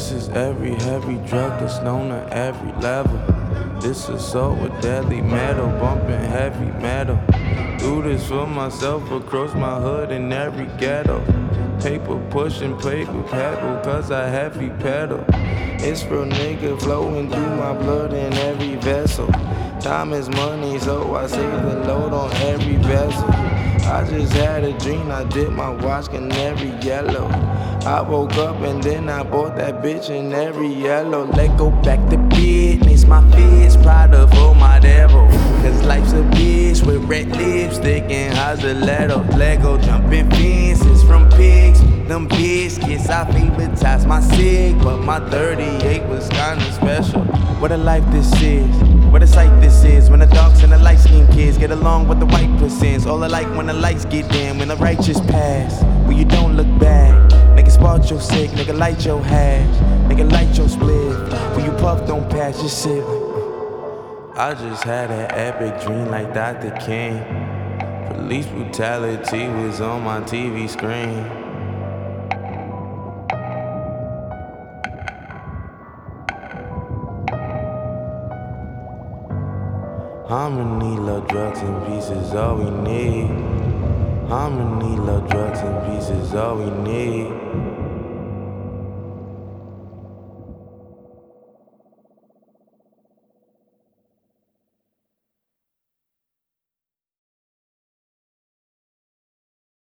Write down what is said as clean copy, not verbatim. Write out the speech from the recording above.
This is every heavy drug that's known at every level. This assault with deadly metal, bumping heavy metal. Do this for myself across my hood in every ghetto. Paper pushing, paper pedal, cause I heavy pedal. It's real nigga flowing through my blood in every vessel. Time is money, so I save the load on every bezel. I just had a dream, I did my watch in every yellow. I woke up and then I bought that bitch in every yellow. Let go back to business, my fist, Prada for my devil. Cause life's a bitch with red lipstick and Hazeletto. Lego jumping fences from pigs, them biscuits. I favoritised my cig, but my 38 was kinda special. What a life this is, what a sight this is. When the darks and the light skinned kids get along with the white persons. All alike when the lights get dim, when the righteous pass, when you don't look back. Nigga spark your sick, nigga light your hash, nigga light your split. When you puff don't pass, just sit. I just had an epic dream like Dr. King. Police brutality was on my TV screen. Harmony, love, drugs, and peace is all we need. Harmony, love, drugs, and peace is all we need.